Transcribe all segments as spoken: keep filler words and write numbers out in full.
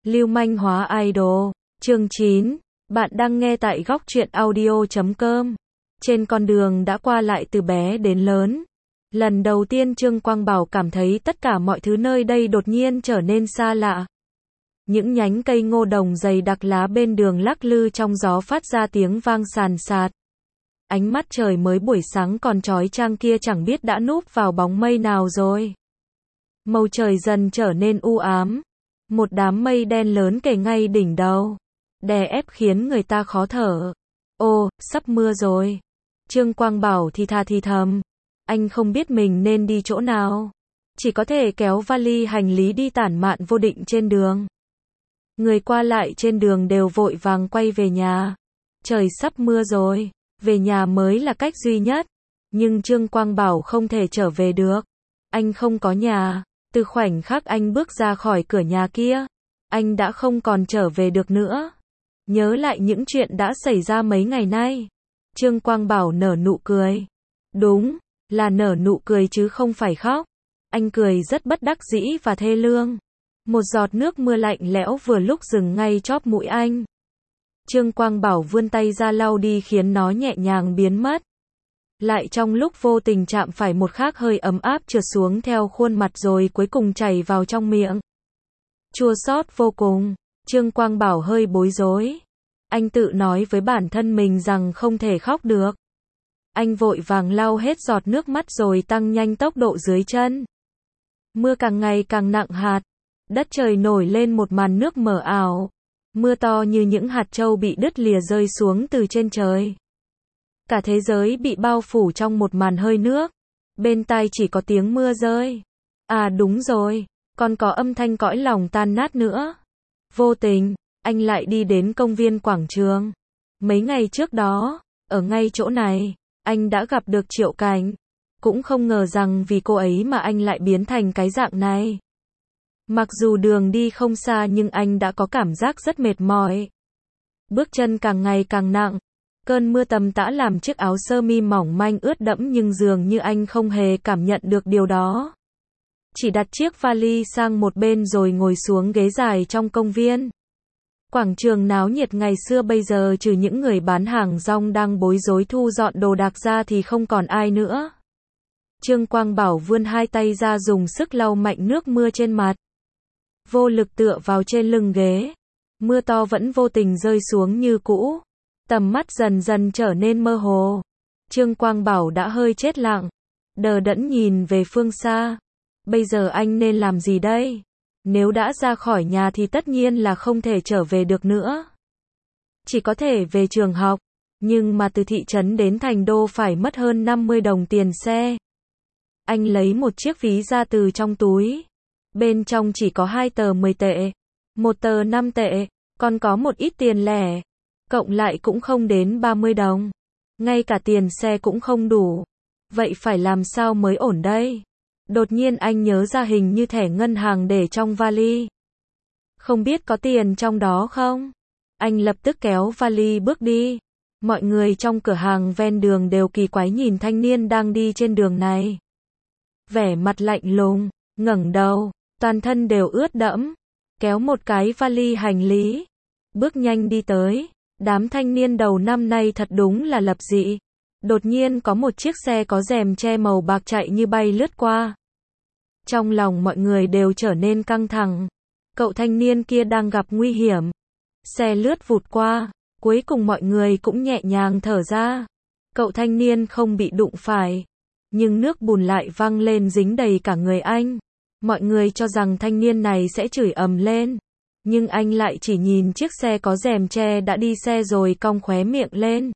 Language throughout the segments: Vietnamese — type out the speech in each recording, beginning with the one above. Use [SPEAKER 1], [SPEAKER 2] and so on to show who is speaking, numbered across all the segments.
[SPEAKER 1] Lưu manh hóa idol. Chương chín. Bạn đang nghe tại góc truyện audio chấm com. Trên con đường đã qua lại từ bé đến lớn. Lần đầu tiên Trương Quang Bảo cảm thấy tất cả mọi thứ nơi đây đột nhiên trở nên xa lạ. Những nhánh cây ngô đồng dày đặc lá bên đường lắc lư trong gió phát ra tiếng vang sàn sạt. Ánh mắt trời mới buổi sáng còn chói chang kia chẳng biết đã núp vào bóng mây nào rồi. Màu trời dần trở nên u ám. Một đám mây đen lớn kề ngay đỉnh đầu, đè ép khiến người ta khó thở. Ô, sắp mưa rồi. Trương Quang Bảo thì thà thì thầm. Anh không biết mình nên đi chỗ nào. Chỉ có thể kéo vali hành lý đi tản mạn vô định trên đường. Người qua lại trên đường đều vội vàng quay về nhà. Trời sắp mưa rồi, về nhà mới là cách duy nhất. Nhưng Trương Quang Bảo không thể trở về được. Anh không có nhà. Từ khoảnh khắc anh bước ra khỏi cửa nhà kia, anh đã không còn trở về được nữa. Nhớ lại những chuyện đã xảy ra mấy ngày nay, Trương Quang Bảo nở nụ cười. Đúng, là nở nụ cười chứ không phải khóc. Anh cười rất bất đắc dĩ và thê lương. Một giọt nước mưa lạnh lẽo vừa lúc dừng ngay chóp mũi anh. Trương Quang Bảo vươn tay ra lau đi khiến nó nhẹ nhàng biến mất. Lại trong lúc vô tình chạm phải một khác hơi ấm áp trượt xuống theo khuôn mặt rồi cuối cùng chảy vào trong miệng. Chua xót vô cùng, Trương Quang Bảo hơi bối rối. Anh tự nói với bản thân mình rằng không thể khóc được. Anh vội vàng lau hết giọt nước mắt rồi tăng nhanh tốc độ dưới chân. Mưa càng ngày càng nặng hạt. Đất trời nổi lên một màn nước mờ ảo. Mưa to như những hạt trâu bị đứt lìa rơi xuống từ trên trời. Cả thế giới bị bao phủ trong một màn hơi nước. Bên tai chỉ có tiếng mưa rơi. À đúng rồi, còn có âm thanh cõi lòng tan nát nữa. Vô tình, anh lại đi đến công viên quảng trường. Mấy ngày trước đó, ở ngay chỗ này, anh đã gặp được Triệu Cảnh. Cũng không ngờ rằng vì cô ấy mà anh lại biến thành cái dạng này. Mặc dù đường đi không xa nhưng anh đã có cảm giác rất mệt mỏi. Bước chân càng ngày càng nặng. Cơn mưa tầm tã làm chiếc áo sơ mi mỏng manh ướt đẫm nhưng dường như anh không hề cảm nhận được điều đó. Chỉ đặt chiếc vali sang một bên rồi ngồi xuống ghế dài trong công viên. Quảng trường náo nhiệt ngày xưa bây giờ trừ những người bán hàng rong đang bối rối thu dọn đồ đạc ra thì không còn ai nữa. Trương Quang Bảo vươn hai tay ra dùng sức lau mạnh nước mưa trên mặt. Vô lực tựa vào trên lưng ghế. Mưa to vẫn vô tình rơi xuống như cũ. Tầm mắt dần dần trở nên mơ hồ. Trương Quang Bảo đã hơi chết lặng. Đờ đẫn nhìn về phương xa. Bây giờ anh nên làm gì đây? Nếu đã ra khỏi nhà thì tất nhiên là không thể trở về được nữa. Chỉ có thể về trường học. Nhưng mà từ thị trấn đến thành đô phải mất hơn năm mươi đồng tiền xe. Anh lấy một chiếc ví ra từ trong túi. Bên trong chỉ có hai tờ mười tệ. Một tờ năm tệ. Còn có một ít tiền lẻ. Cộng lại cũng không đến ba mươi đồng. Ngay cả tiền xe cũng không đủ. Vậy phải làm sao mới ổn đây? Đột nhiên anh nhớ ra hình như thẻ ngân hàng để trong vali. Không biết có tiền trong đó không? Anh lập tức kéo vali bước đi. Mọi người trong cửa hàng ven đường đều kỳ quái nhìn thanh niên đang đi trên đường này. Vẻ mặt lạnh lùng, ngẩng đầu, toàn thân đều ướt đẫm. Kéo một cái vali hành lý. Bước nhanh đi tới. Đám thanh niên đầu năm nay thật đúng là lập dị. Đột nhiên có một chiếc xe có rèm che màu bạc chạy như bay lướt qua. Trong lòng mọi người đều trở nên căng thẳng. Cậu thanh niên kia đang gặp nguy hiểm. Xe lướt vụt qua. Cuối cùng mọi người cũng nhẹ nhàng thở ra. Cậu thanh niên không bị đụng phải. Nhưng nước bùn lại văng lên dính đầy cả người anh. Mọi người cho rằng thanh niên này sẽ chửi ầm lên. Nhưng anh lại chỉ nhìn chiếc xe có rèm che đã đi xe rồi cong khóe miệng lên.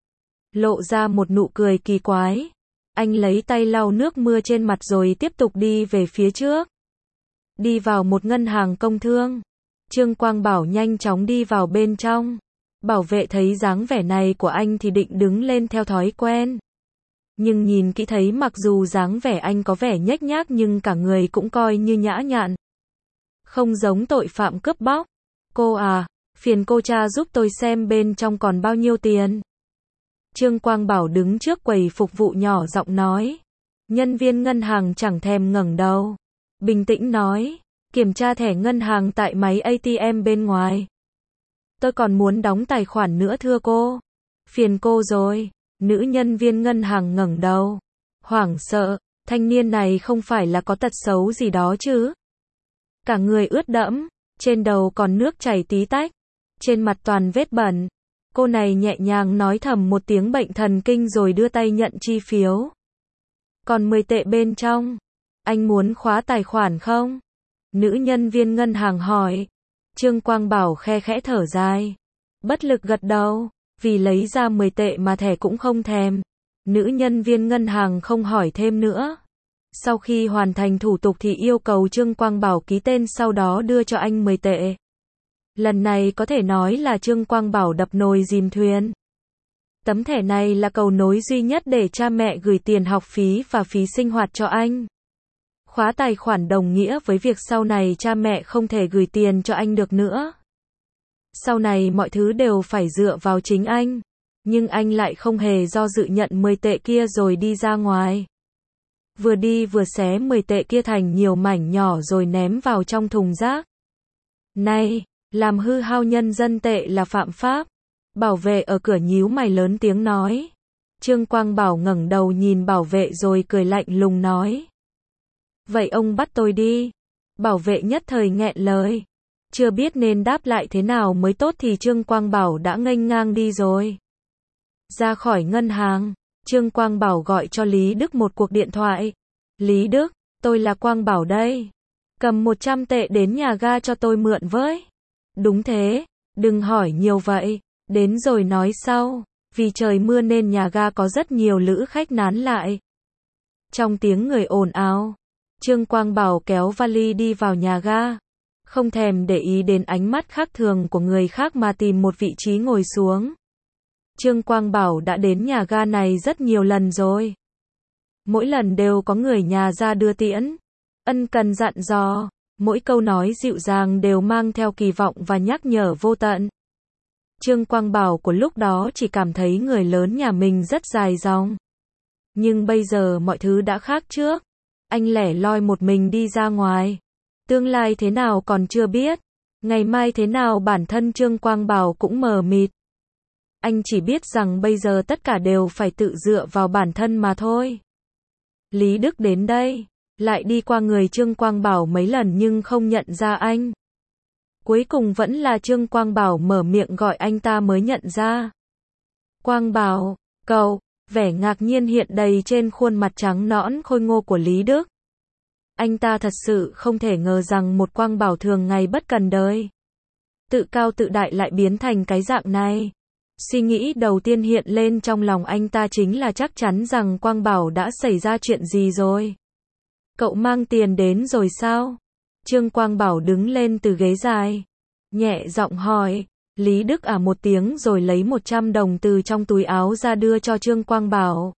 [SPEAKER 1] Lộ ra một nụ cười kỳ quái. Anh lấy tay lau nước mưa trên mặt rồi tiếp tục đi về phía trước. Đi vào một ngân hàng công thương. Trương Quang Bảo nhanh chóng đi vào bên trong. Bảo vệ thấy dáng vẻ này của anh thì định đứng lên theo thói quen. Nhưng nhìn kỹ thấy mặc dù dáng vẻ anh có vẻ nhếch nhác nhưng cả người cũng coi như nhã nhặn. Không giống tội phạm cướp bóc. Cô à, phiền cô tra giúp tôi xem bên trong còn bao nhiêu tiền. Trương Quang Bảo đứng trước quầy phục vụ nhỏ giọng nói. Nhân viên ngân hàng chẳng thèm ngẩng đầu. Bình tĩnh nói, Kiểm tra thẻ ngân hàng tại máy a tê em bên ngoài. Tôi còn muốn đóng tài khoản nữa thưa cô. Phiền cô rồi. Nữ nhân viên ngân hàng ngẩng đầu. Hoảng sợ, thanh niên này không phải là có tật xấu gì đó chứ. Cả người ướt đẫm, trên đầu còn nước chảy tí tách, trên mặt toàn vết bẩn. Cô này nhẹ nhàng nói thầm một tiếng bệnh thần kinh rồi đưa tay nhận chi phiếu. Còn mười tệ bên trong. Anh muốn khóa tài khoản không? Nữ nhân viên ngân hàng hỏi. Trương Quang Bảo khe khẽ thở dài. Bất lực gật đầu, vì lấy ra mười tệ mà thẻ cũng không thèm. Nữ nhân viên ngân hàng không hỏi thêm nữa. Sau khi hoàn thành thủ tục thì yêu cầu Trương Quang Bảo ký tên sau đó đưa cho anh mười tệ. Lần này có thể nói là Trương Quang Bảo đập nồi dìm thuyền. Tấm thẻ này là cầu nối duy nhất để cha mẹ gửi tiền học phí và phí sinh hoạt cho anh. Khóa tài khoản đồng nghĩa với việc sau này cha mẹ không thể gửi tiền cho anh được nữa. Sau này mọi thứ đều phải dựa vào chính anh. Nhưng anh lại không hề do dự nhận mười tệ kia rồi đi ra ngoài. Vừa đi vừa xé mười tệ kia thành nhiều mảnh nhỏ rồi ném vào trong thùng rác. Này, làm hư hao nhân dân tệ là phạm pháp. Bảo vệ ở cửa nhíu mày lớn tiếng nói. Trương Quang Bảo ngẩng đầu nhìn bảo vệ rồi cười lạnh lùng nói. Vậy ông bắt tôi đi. Bảo vệ nhất thời nghẹn lời. Chưa biết nên đáp lại thế nào mới tốt thì Trương Quang Bảo đã nghênh ngang đi rồi. Ra khỏi ngân hàng, Trương Quang Bảo gọi cho Lý Đức một cuộc điện thoại. Lý Đức, tôi là Quang Bảo đây. Cầm một trăm tệ đến nhà ga cho tôi mượn với. Đúng thế, đừng hỏi nhiều vậy, đến rồi nói sau. Vì trời mưa nên nhà ga có rất nhiều lữ khách nán lại. Trong tiếng người ồn ào, Trương Quang Bảo kéo vali đi vào nhà ga. Không thèm để ý đến ánh mắt khác thường của người khác mà tìm một vị trí ngồi xuống. Trương Quang Bảo đã đến nhà ga này rất nhiều lần rồi. Mỗi lần đều có người nhà ra đưa tiễn, ân cần dặn dò, mỗi câu nói dịu dàng đều mang theo kỳ vọng và nhắc nhở vô tận. Trương Quang Bảo của lúc đó chỉ cảm thấy người lớn nhà mình rất dài dòng. Nhưng bây giờ mọi thứ đã khác trước. Anh lẻ loi một mình đi ra ngoài. Tương lai thế nào còn chưa biết. Ngày mai thế nào bản thân Trương Quang Bảo cũng mờ mịt. Anh chỉ biết rằng bây giờ tất cả đều phải tự dựa vào bản thân mà thôi. Lý Đức đến đây, lại đi qua người Trương Quang Bảo mấy lần nhưng không nhận ra anh. Cuối cùng vẫn là Trương Quang Bảo mở miệng gọi anh ta mới nhận ra. Quang Bảo, cậu, vẻ ngạc nhiên hiện đầy trên khuôn mặt trắng nõn khôi ngô của Lý Đức. Anh ta thật sự không thể ngờ rằng một Quang Bảo thường ngày bất cần đời, tự cao tự đại lại biến thành cái dạng này. Suy nghĩ đầu tiên hiện lên trong lòng anh ta chính là chắc chắn rằng Quang Bảo đã xảy ra chuyện gì rồi. Cậu mang tiền đến rồi sao? Trương Quang Bảo đứng lên từ ghế dài, nhẹ giọng hỏi. Lý Đức à một tiếng rồi lấy một trăm đồng từ trong túi áo ra đưa cho Trương Quang Bảo.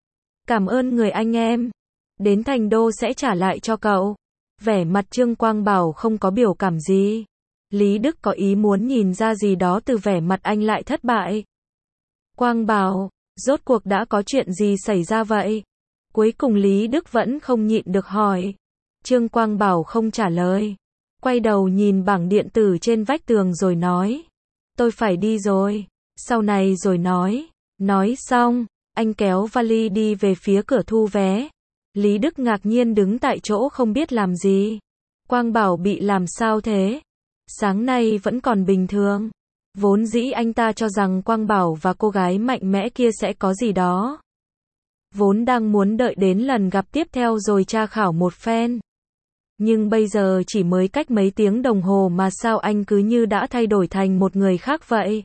[SPEAKER 1] Cảm ơn người anh em. Đến thành đô sẽ trả lại cho cậu. Vẻ mặt Trương Quang Bảo không có biểu cảm gì. Lý Đức có ý muốn nhìn ra gì đó từ vẻ mặt anh lại thất bại. Quang Bảo, rốt cuộc đã có chuyện gì xảy ra vậy? Cuối cùng Lý Đức vẫn không nhịn được hỏi. Trương Quang Bảo không trả lời. Quay đầu nhìn bảng điện tử trên vách tường rồi nói. Tôi phải đi rồi. Sau này rồi nói. Nói xong, anh kéo vali đi về phía cửa thu vé. Lý Đức ngạc nhiên đứng tại chỗ không biết làm gì. Quang Bảo bị làm sao thế? Sáng nay vẫn còn bình thường. Vốn dĩ anh ta cho rằng Quang Bảo và cô gái mạnh mẽ kia sẽ có gì đó. Vốn đang muốn đợi đến lần gặp tiếp theo rồi tra khảo một phen. Nhưng bây giờ chỉ mới cách mấy tiếng đồng hồ mà sao anh cứ như đã thay đổi thành một người khác vậy?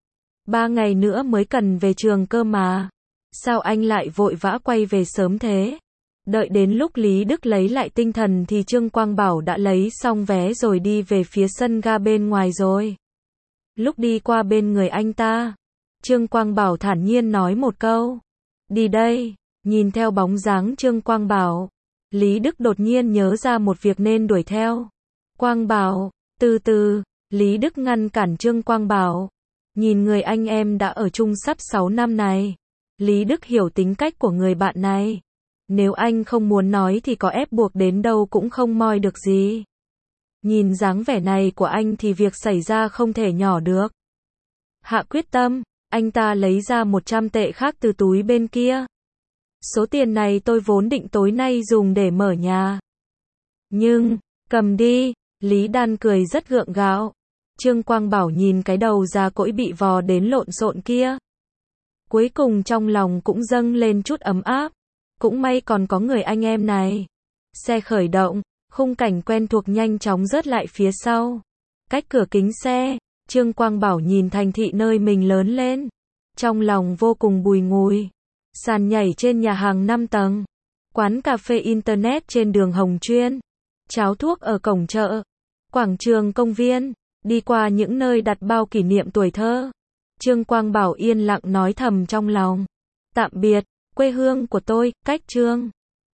[SPEAKER 1] Ba ngày nữa mới cần về trường cơ mà. Sao anh lại vội vã quay về sớm thế? Đợi đến lúc Lý Đức lấy lại tinh thần thì Trương Quang Bảo đã lấy xong vé rồi đi về phía sân ga bên ngoài rồi. Lúc đi qua bên người anh ta, Trương Quang Bảo thản nhiên nói một câu. Đi đây. Nhìn theo bóng dáng Trương Quang Bảo, Lý Đức đột nhiên nhớ ra một việc nên đuổi theo. Quang Bảo, từ từ, Lý Đức ngăn cản Trương Quang Bảo. Nhìn người anh em đã ở chung sắp sáu năm này. Lý Đức hiểu tính cách của người bạn này. Nếu anh không muốn nói thì có ép buộc đến đâu cũng không moi được gì. Nhìn dáng vẻ này của anh thì việc xảy ra không thể nhỏ được. Hạ quyết tâm, anh ta lấy ra một trăm tệ khác từ túi bên kia. Số tiền này tôi vốn định tối nay dùng để mở nhà. Nhưng, cầm đi, Lý Đan cười rất gượng gạo. Trương Quang Bảo nhìn cái đầu già cỗi bị vò đến lộn xộn kia. Cuối cùng trong lòng cũng dâng lên chút ấm áp. Cũng may còn có người anh em này. Xe khởi động, khung cảnh quen thuộc nhanh chóng rớt lại phía sau. Cách cửa kính xe, Trương Quang Bảo nhìn thành thị nơi mình lớn lên. Trong lòng vô cùng bùi ngùi. Sàn nhảy trên nhà hàng năm tầng. Quán cà phê internet trên đường Hồng Chuyên. Cháo thuốc ở cổng chợ. Quảng trường công viên. Đi qua những nơi đặt bao kỷ niệm tuổi thơ. Trương Quang Bảo yên lặng nói thầm trong lòng. Tạm biệt, quê hương của tôi, cách Trương.